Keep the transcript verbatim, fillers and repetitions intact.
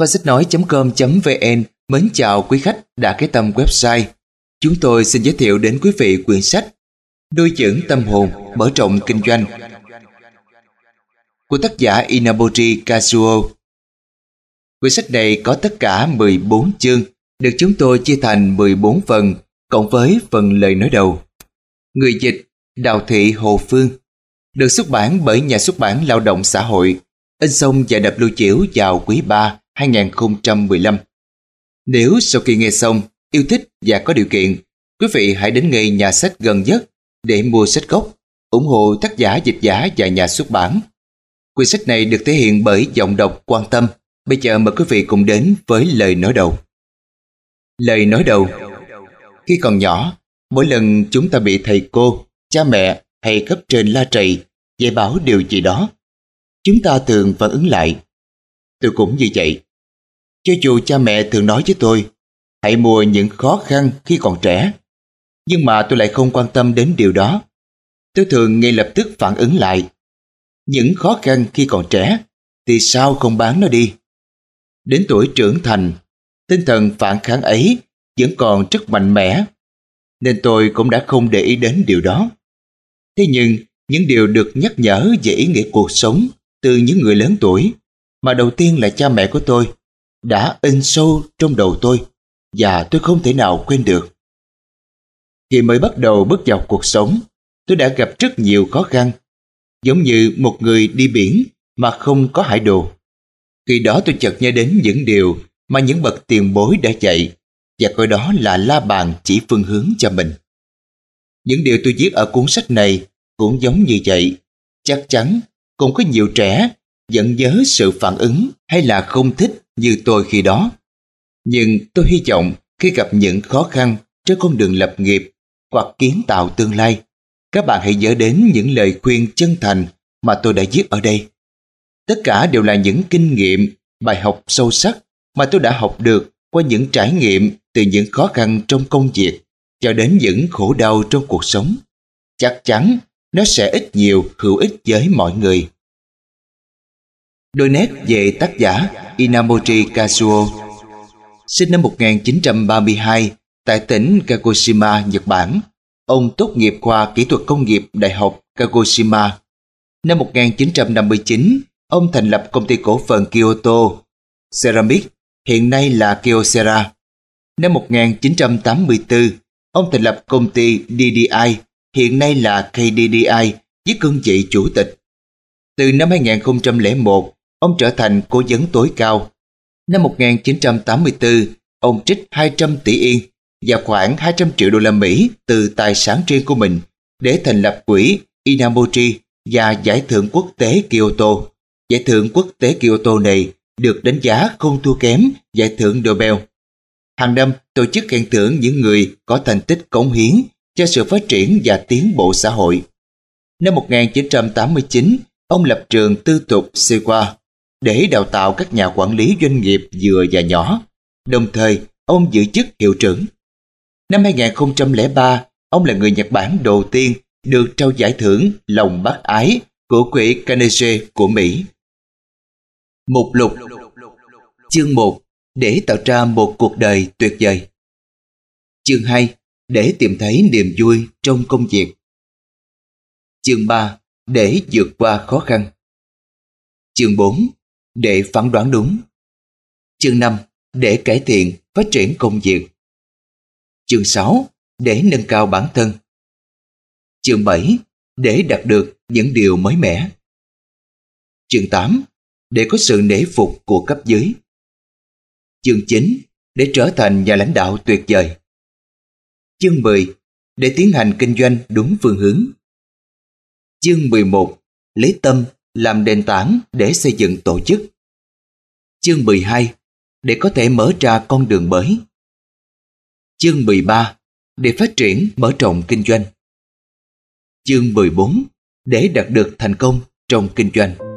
Kho sách nói chấm com chấm vn mến chào quý khách đã ghé thăm website. Chúng tôi xin giới thiệu đến quý vị quyển sách Nuôi dưỡng tâm hồn, mở rộng kinh doanh của tác giả Inabori Kazuo. Quyển sách này có tất cả mười bốn chương, được chúng tôi chia thành mười bốn phần, cộng với phần lời nói đầu. Người dịch Đào Thị Hồ Phương. Được xuất bản bởi Nhà xuất bản Lao động Xã hội, in xong và đập lưu chiếu vào quý ba hai không một lăm. Nếu sau khi nghe xong, yêu thích và có điều kiện, quý vị hãy đến ngay nhà sách gần nhất để mua sách gốc, ủng hộ tác giả, dịch giả và nhà xuất bản. Quyển sách này được thể hiện bởi giọng đọc Quan Tâm. Bây giờ mời quý vị cùng đến với lời nói đầu. Lời nói đầu. Khi còn nhỏ, mỗi lần chúng ta bị thầy cô, cha mẹ hay cấp trên la rầy, dạy bảo điều gì đó, chúng ta thường phản ứng lại. Tôi cũng như vậy. Cho dù cha mẹ thường nói với tôi, hãy mua những khó khăn khi còn trẻ, nhưng mà tôi lại không quan tâm đến điều đó. Tôi thường ngay lập tức phản ứng lại. Những khó khăn khi còn trẻ, thì sao không bán nó đi? Đến tuổi trưởng thành, tinh thần phản kháng ấy vẫn còn rất mạnh mẽ, nên tôi cũng đã không để ý đến điều đó. Thế nhưng, những điều được nhắc nhở về ý nghĩa cuộc sống từ những người lớn tuổi, mà đầu tiên là cha mẹ của tôi, đã in sâu trong đầu tôi, và tôi không thể nào quên được. Khi mới bắt đầu bước vào cuộc sống, tôi đã gặp rất nhiều khó khăn, giống như một người đi biển mà không có hải đồ. Khi đó tôi chợt nhớ đến những điều mà những bậc tiền bối đã dạy, và coi đó là la bàn chỉ phương hướng cho mình. Những điều tôi viết ở cuốn sách này cũng giống như vậy. Chắc chắn cũng có nhiều trẻ vẫn nhớ sự phản ứng hay là không thích như tôi khi đó. Nhưng tôi hy vọng khi gặp những khó khăn trên con đường lập nghiệp hoặc kiến tạo tương lai, các bạn hãy nhớ đến những lời khuyên chân thành mà tôi đã viết ở đây. Tất cả đều là những kinh nghiệm, bài học sâu sắc mà tôi đã học được qua những trải nghiệm từ những khó khăn trong công việc cho đến những khổ đau trong cuộc sống. Chắc chắn nó sẽ ít nhiều hữu ích với mọi người. Đôi nét về tác giả Inamori Kazuo. Sinh năm một nghìn chín trăm ba mươi hai tại tỉnh Kagoshima, Nhật Bản. Ông tốt nghiệp khoa kỹ thuật công nghiệp Đại học Kagoshima. Năm một nghìn chín trăm năm mươi chín, ông thành lập công ty cổ phần Kyoto Ceramic, hiện nay là Kyocera. Năm một nghìn chín trăm tám mươi tư, ông thành lập công ty đê đê i, hiện nay là ca đê đê i, với cương vị chủ tịch. Từ năm hai nghìn không trăm lẻ một, ông trở thành cố vấn tối cao. Năm một nghìn chín trăm tám mươi tư, ông trích hai trăm tỷ yên và khoảng hai trăm triệu đô la Mỹ từ tài sản riêng của mình để thành lập quỹ Inamori và giải thưởng quốc tế Kyoto. Giải thưởng quốc tế Kyoto này được đánh giá không thua kém giải thưởng Nobel. Hàng năm tổ chức khen thưởng những người có thành tích cống hiến cho sự phát triển và tiến bộ xã hội. Năm một nghìn chín trăm tám mươi chín, ông lập trường tư thục Seiwa để đào tạo các nhà quản lý doanh nghiệp vừa và nhỏ. Đồng thời, ông giữ chức hiệu trưởng. Năm hai nghìn không trăm lẻ ba, ông là người Nhật Bản đầu tiên được trao giải thưởng Lòng Bác Ái của quỹ Carnegie của Mỹ. Mục lục. Chương một. Để tạo ra một cuộc đời tuyệt vời. Chương hai. Để tìm thấy niềm vui trong công việc. Chương ba. Để vượt qua khó khăn. Chương bốn. Để phán đoán đúng. Chương năm. Để cải thiện, phát triển công việc. Chương sáu. Để nâng cao bản thân. Chương bảy. Để đạt được những điều mới mẻ. Chương tám. Để có sự nể phục của cấp dưới. Chương chín. Để trở thành nhà lãnh đạo tuyệt vời. Chương mười. Để tiến hành kinh doanh đúng phương hướng. Chương mười một. Lấy tâm làm nền tảng để xây dựng tổ chức. Chương mười hai. Để có thể mở ra con đường mới. Chương mười ba. Để phát triển mở rộng kinh doanh. Chương mười bốn. Để đạt được thành công trong kinh doanh.